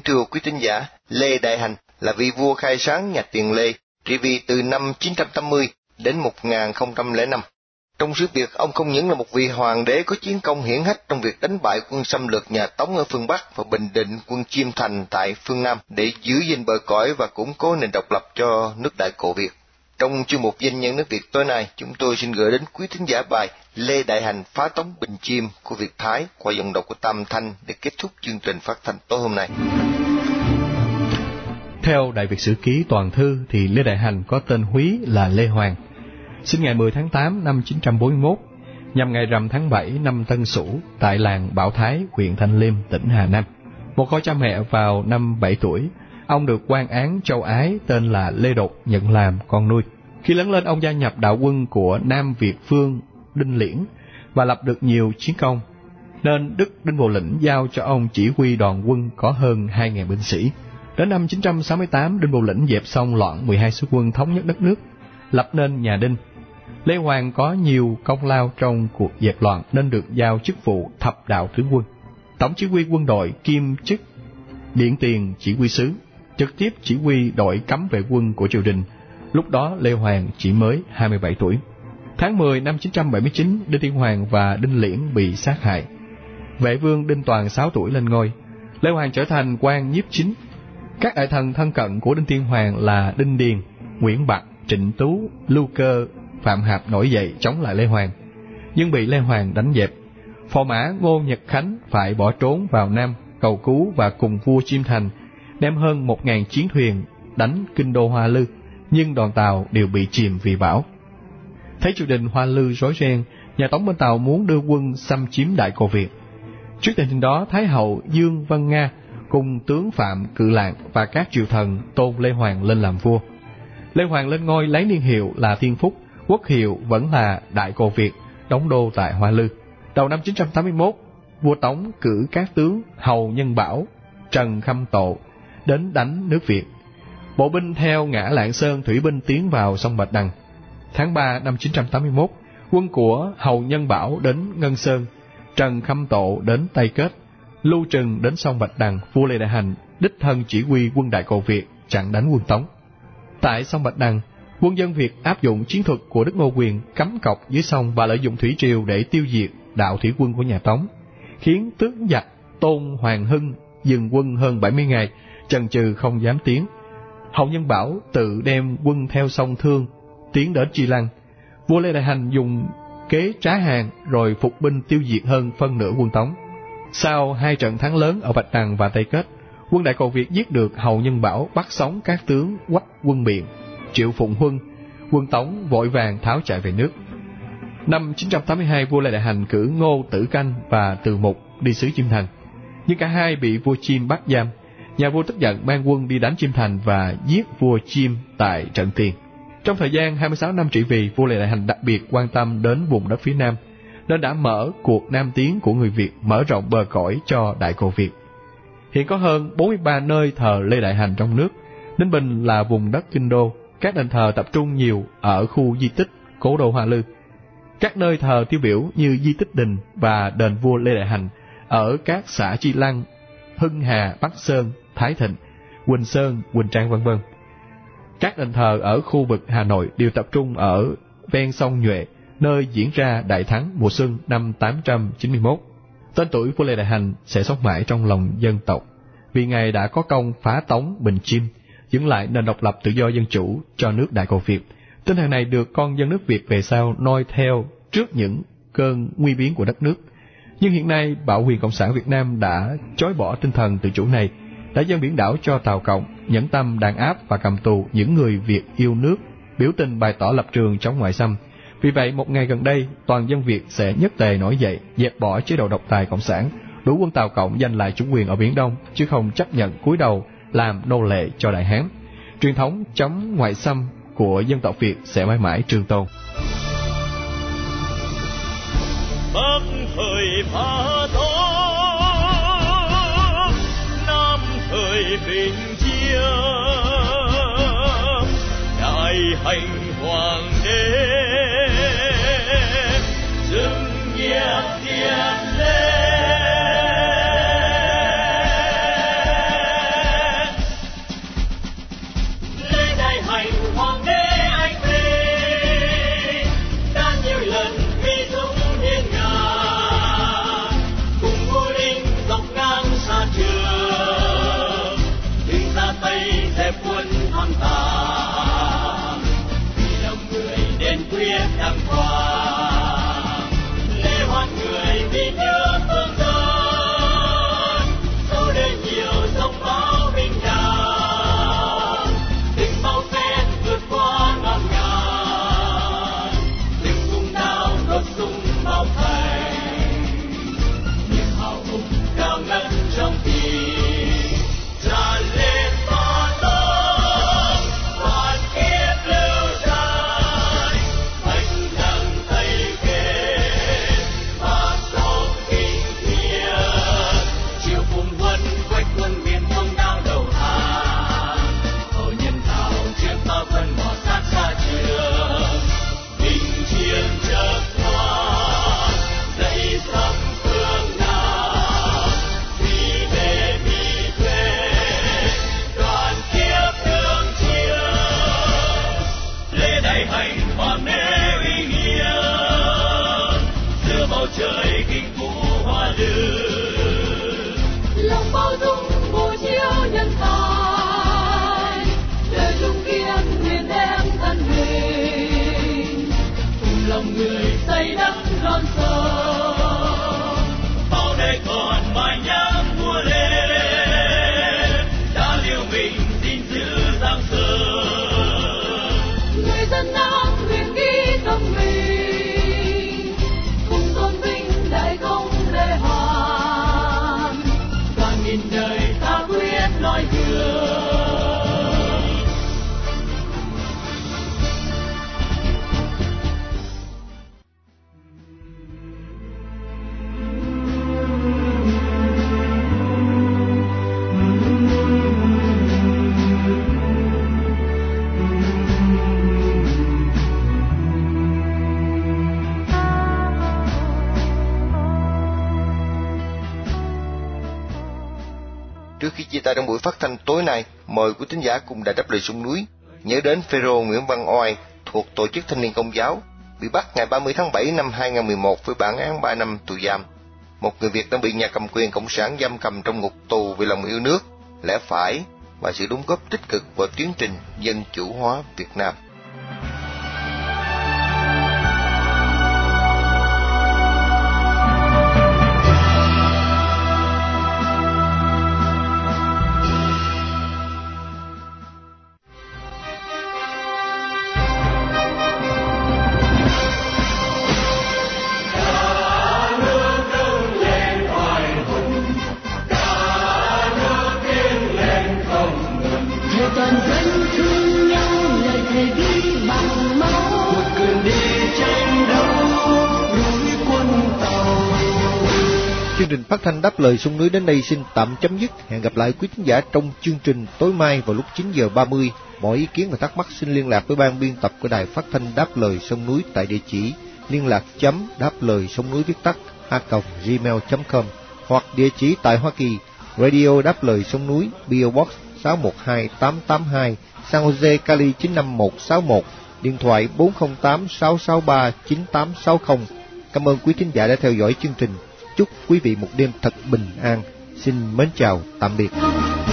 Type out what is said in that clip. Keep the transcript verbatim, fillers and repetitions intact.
thưa quý tín giả, Lê Đại Hành là vị vua khai sáng nhà Tiền Lê, trị vì từ năm chín trăm tám mươi đến một nghìn không trăm lẻ năm. Trong sự việc, ông không những là một vị hoàng đế có chiến công hiển hách trong việc đánh bại quân xâm lược nhà Tống ở phương Bắc và bình định quân Chiêm Thành tại phương Nam để giữ gìn bờ cõi và củng cố nền độc lập cho nước Đại Cổ Việt. Trong chuyên mục Danh nhân nước Việt tối nay, chúng tôi xin gửi đến quý thính giả bài Lê Đại Hành phá tống Bình Chiêm của Việt Thái qua giọng đọc của Tam Thanh để kết thúc chương trình phát thanh tối hôm nay. Theo Đại Việt Sử Ký Toàn Thư thì Lê Đại Hành có tên húy là Lê Hoàng, sinh ngày mười tháng tám năm chín trăm bốn mươi mốt, nhằm ngày rằm tháng bảy năm Tân Sửu tại làng Bảo Thái, huyện Thanh Liêm, tỉnh Hà Nam. Một có cha mẹ vào năm bảy tuổi, ông được quan án châu Ái tên là Lê Đột nhận làm con nuôi. Khi lớn lên, ông gia nhập đạo quân của Nam Việt Vương Đinh Liễn và lập được nhiều chiến công, nên Đức Đinh Bộ Lĩnh giao cho ông chỉ huy đoàn quân có hơn hai nghìn binh sĩ. Đến năm chín trăm sáu mươi tám, Đinh Bộ Lĩnh dẹp xong loạn mười hai sứ quân thống nhất đất nước, lập nên nhà Đinh. Lê Hoàng có nhiều công lao trong cuộc dẹp loạn nên được giao chức vụ thập đạo tướng quân, tổng chỉ huy quân đội kiêm chức điển tiền chỉ huy sứ, trực tiếp chỉ huy đội cấm vệ quân của triều đình. Lúc đó Lê Hoàng chỉ mới hai mươi bảy tuổi. Tháng mười năm chín trăm bảy mươi chín, Đinh Tiên Hoàng và Đinh Liễn bị sát hại. Vệ vương Đinh Toàn sáu tuổi lên ngôi. Lê Hoàng trở thành quan nhiếp chính. Các đại thần thân cận của Đinh Tiên Hoàng là Đinh Điền, Nguyễn Bạc, Trịnh Tú, Lưu Cơ, Phạm Hạp nổi dậy chống lại Lê Hoàng, nhưng bị Lê Hoàng đánh dẹp. Phò mã Ngô Nhật Khánh phải bỏ trốn vào Nam cầu cứu và cùng vua Chiêm Thành đem hơn một ngàn chiến thuyền đánh kinh đô Hoa Lư, nhưng đoàn tàu đều bị chìm vì bão. Thấy triều đình Hoa Lư rối ren, nhà Tống bên Tàu muốn đưa quân xâm chiếm Đại Cổ Việt. Trước tình hình đó, Thái hậu Dương Vân Nga cùng tướng Phạm Cự Lạng và các triều thần tôn Lê Hoàng lên làm vua. Lê Hoàng lên ngôi lấy niên hiệu là Thiên Phúc, quốc hiệu vẫn là Đại Cổ Việt, đóng đô tại Hoa Lư. Đầu năm chín trăm tám mươi mốt, vua Tống cử các tướng Hầu Nhân Bảo, Trần Khâm Tộ đến đánh nước Việt. Bộ binh theo ngã Lạng Sơn thủy binh tiến vào sông Bạch Đằng. Tháng ba năm chín trăm tám mươi mốt, quân của Hầu Nhân Bảo đến Ngân Sơn, Trần Khâm Tộ đến Tây Kết, Lưu Trừng đến sông Bạch Đằng. Vua Lê Đại Hành đích thân chỉ huy quân Đại Cổ Việt chặn đánh quân Tống. Tại sông Bạch Đằng, quân dân Việt áp dụng chiến thuật của Đức Ngô Quyền cắm cọc dưới sông và lợi dụng thủy triều để tiêu diệt đạo thủy quân của nhà Tống, khiến tướng giặc Tôn Hoàng Hưng dừng quân hơn bảy mươi ngày, chần chừ không dám tiến. Hầu Nhân Bảo tự đem quân theo sông Thương tiến đến Chi Lăng. Vua Lê Đại Hành dùng kế trá hàng rồi phục binh tiêu diệt hơn phân nửa quân Tống. Sau hai trận thắng lớn ở Bạch Đằng và Tây Kết, quân Đại Cổ Việt giết được Hầu Nhân Bảo, bắt sống các tướng Quách Quân Biện, Triệu Phụng Huân. Quân Tống vội vàng tháo chạy về nước. Năm chín trăm tám mươi hai, vua Lê Đại Hành cử Ngô Tử Canh và Từ Mục đi sứ Chiêm Thành, nhưng cả hai bị vua Chiêm bắt giam. Nhà vua tức giận mang quân đi đánh Chiêm Thành và giết vua Chiêm tại trận Tiền. Trong thời gian hai mươi sáu năm trị vì, vua Lê Đại Hành đặc biệt quan tâm đến vùng đất phía Nam, nên đã mở cuộc Nam tiến của người Việt, mở rộng bờ cõi cho Đại Cổ Việt. Hiện có hơn bốn mươi ba nơi thờ Lê Đại Hành trong nước. Ninh Bình là vùng đất kinh đô, các đền thờ tập trung nhiều ở khu di tích cố đô Hoa Lư. Các nơi thờ tiêu biểu như Di Tích Đình và đền vua Lê Đại Hành ở các xã Chi Lăng, Hưng Hà, Bắc Sơn, Thái Thịnh, Quỳnh Sơn, Quỳnh Trang vân vân. Các đền thờ ở khu vực Hà Nội đều tập trung ở ven sông Nhuệ, nơi diễn ra Đại Thắng mùa xuân năm tám trăm chín mươi mốt. Tên tuổi vua Lê Đại Hành sẽ sống mãi trong lòng dân tộc, vì Ngài đã có công phá tống Bình Chiêm, giữ lại nền độc lập tự do dân chủ cho nước Đại Cổ Việt. Tinh thần này được con dân nước Việt về sau noi theo trước những cơn nguy biến của đất nước. Nhưng hiện nay, Bảo quyền Cộng sản Việt Nam đã chối bỏ tinh thần tự chủ này, đã dâng biển đảo cho Tàu Cộng, nhẫn tâm đàn áp và cầm tù những người Việt yêu nước, biểu tình bày tỏ lập trường chống ngoại xâm. Vì vậy, một ngày gần đây, toàn dân Việt sẽ nhất tề nổi dậy, dẹp bỏ chế độ độc tài cộng sản, đủ quân Tàu Cộng giành lại chủ quyền ở Biển Đông, chứ không chấp nhận cúi đầu làm nô lệ cho Đại Hán. Truyền thống chống ngoại xâm của dân tộc Việt sẽ mãi mãi trường tồn. Bắc thời phá tống, Nam thời bình chiêm, đại hành hoàng đế dừng nghiệp tiền lên. Trước khi chia tay trong buổi phát thanh tối nay, mời quý thính giả cùng Đài Đáp Lời Sông Núi nhớ đến Phêrô Nguyễn Văn Oai thuộc Tổ chức Thanh niên Công giáo, bị bắt ngày ba mươi tháng bảy năm hai nghìn không trăm mười một với bản án ba năm tù giam. Một người Việt đang bị nhà cầm quyền cộng sản giam cầm trong ngục tù vì lòng yêu nước, lẽ phải và sự đóng góp tích cực vào tiến trình dân chủ hóa Việt Nam. Chương trình phát thanh Đáp Lời Sông Núi đến đây xin tạm chấm dứt. Hẹn gặp lại quý khán giả trong chương trình tối mai vào lúc chín giờ ba mươi. Mọi ý kiến và thắc mắc xin liên lạc với ban biên tập của Đài Phát thanh Đáp Lời Sông Núi tại địa chỉ liên lạc chấm đáp lời sông núi viết tắt a còng gmail chấm com hoặc địa chỉ tại Hoa Kỳ, Radio Đáp Lời Sông Núi, pê ô Box sáu một hai tám tám hai, San Jose, Cali chín năm một sáu một, điện thoại bốn không tám sáu sáu ba chín tám sáu không. Cảm ơn quý thính giả đã theo dõi chương trình. Chúc quý vị một đêm thật bình an. Xin mến chào, tạm biệt.